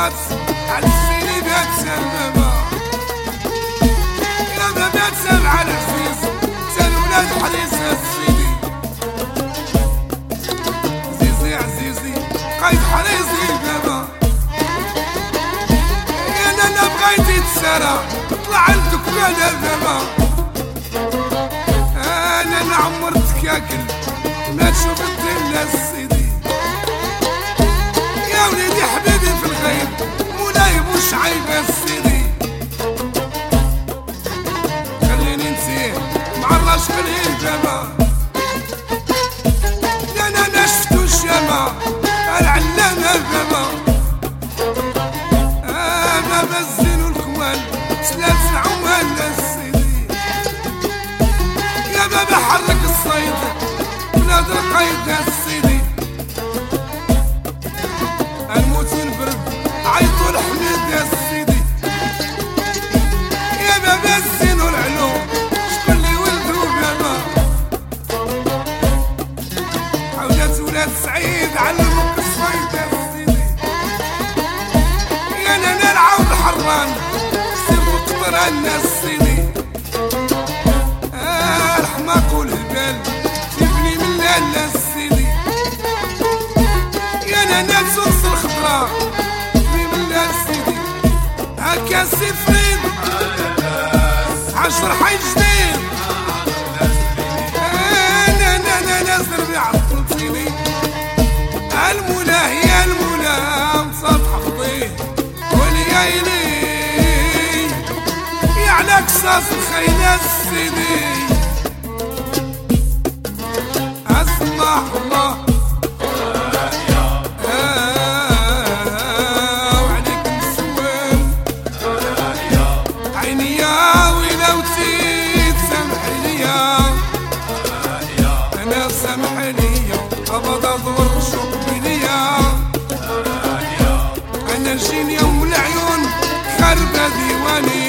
الصلاة على السيدي بات سلمة يا بابا تسمع العزيز سال ولاد حريصة السيدي عزيزي عزيزي قايد حريصي بابا يا انا بغيتي تسارى طلع عندك مالا بابا انا عمرتك ياكل ما تشوف الدنيا السيدي يا وليدي حبيبي في الغيب مولاي مش عيب السيدي خليني نسيه مع الراشق بابا يا انا شفتو الشامة العلامة بابا بابا الزين والكوان سلال عوال السيدي يا بابا حرك الصيد بلاد القيد السيدي الموت والبرد عيطوا الحميد يا سيدي يا بابا الزين والعلو شكون اللي ولدو بابا عودات ولاد سعيد علموك الصيد يا سيدي يا انا العود حران سيبو قطران يا سيدي الحماق والهبال يبني من لالا السيدي يا انا سوس الخضراء يبني من لالا السيدي هكا سفرين عشر حي جديد انا نازل بعطلتيني المولى هي المولى مصاد حفظيه وليالي على قصاص الخيل السيدي اسمع الله وعليك نسوان عيني يا ولو تزيد سامحني انا سامحني ابدا ضر شوقي انا جيني يوم العيون خربة ديواني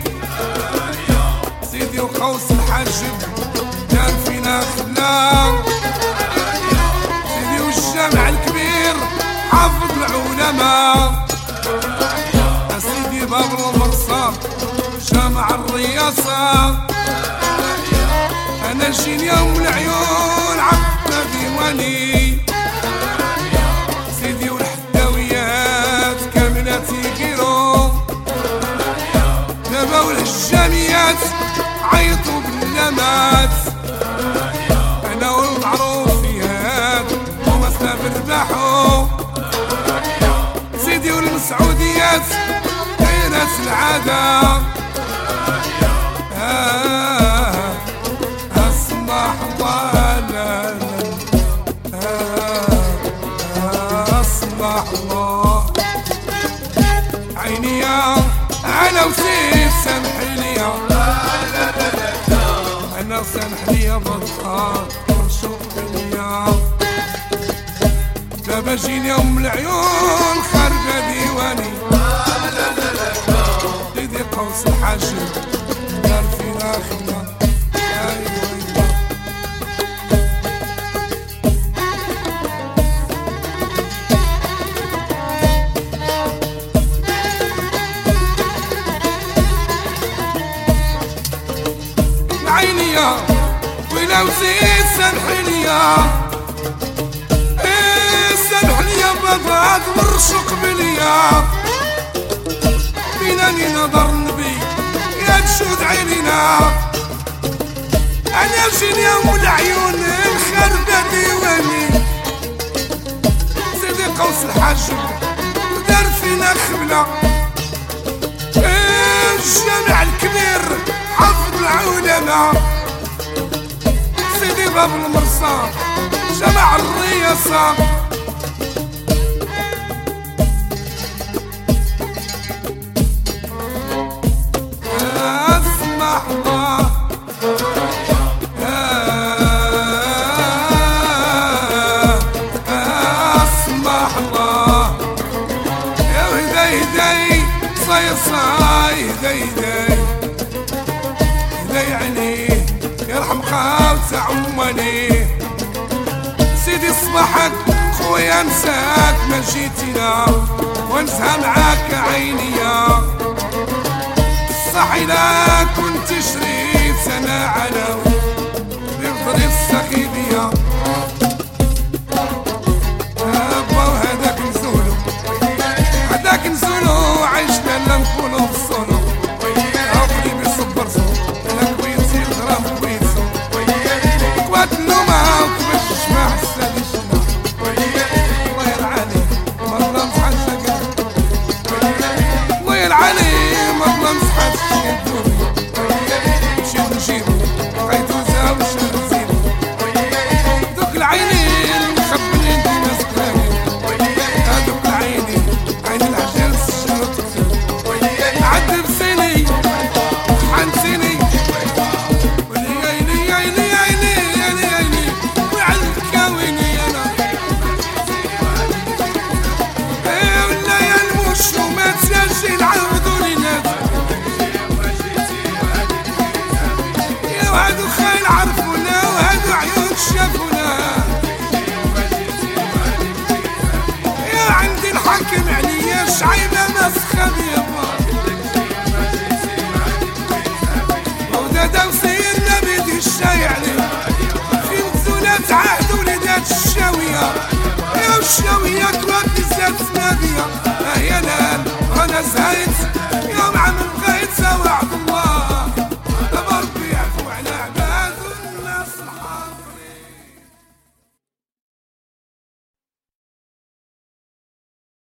سيدي وقوس الحاجب كان فينا خلا سيدي والجامع الكبير حافظ العلماء سيدي باب المرصى جامع الرياضة انا جيني يوم العيون عبد ديواني سيدي والحداويات كاملة تيقيرو دابا والهجاميات عيطوا باللمات انا والمعروفيات هما سافر باحو سيدي والمسعوديات كاينات العادة اسمح الله اسمح الله عيني يا انا وسيف سامحيني انا سامحني يا بطال شوف ليا دابا جيني ام العيون خارجه ديواني سيدي قوس الحاجب دار فينا خدمه عينيا ولو زيد سامحني سامحني يا بابا ورشق بليا بيناني نظر النبي يا تشود عينينا انا جيني ام العيون الخربة ديواني سيدي قوس الحاجب دار فينا خبلة الجامع الكبير حافظ العلماء سيدي باب المرصى جمع الرياضة اسمح الله اسمح الله يا هداي هداي صاي صاي هداي هداي هداي عينيه يرحم خالتي عماني سيدي صباحك وينساك ما جيتنا وانسى معاك عينيا. صحي لا كنت شريت سنة على بفضل السخيبية. هذاك نزولو هذاك نزولو عيشنا لا نكونو في الصولو. عقلي بيصبر صوت انا كويتي الغرام كويتو كوات النومة وكبت الجماع السادي شنا. الله يلعاني مظلم صحات شاكر الله يلعاني مظلم صحات شاكر. نمشيو نجيبو قيدو زاو الشهر زينو دوك العينين مخبلين ديما سكرانين. هادوك العينين عين العجال الشهر تكتب عذب سيني حنسيني ولي عيني عيني عيني عيني عيني وعلك ويني انا. ولا يا المش وما تسالش العودوا لي ناس. يا وهادو خايل عرفونا وهادو عيون شافونا. يا عندي الحكم عليا شعيبه مسخه بيضا. ودادا وسيرنا بيدي الشاي عليه في نزولات عهد وليدات الشاويه. يا الشاويه كوات الزاد سنابيه. يا لال انا زهيت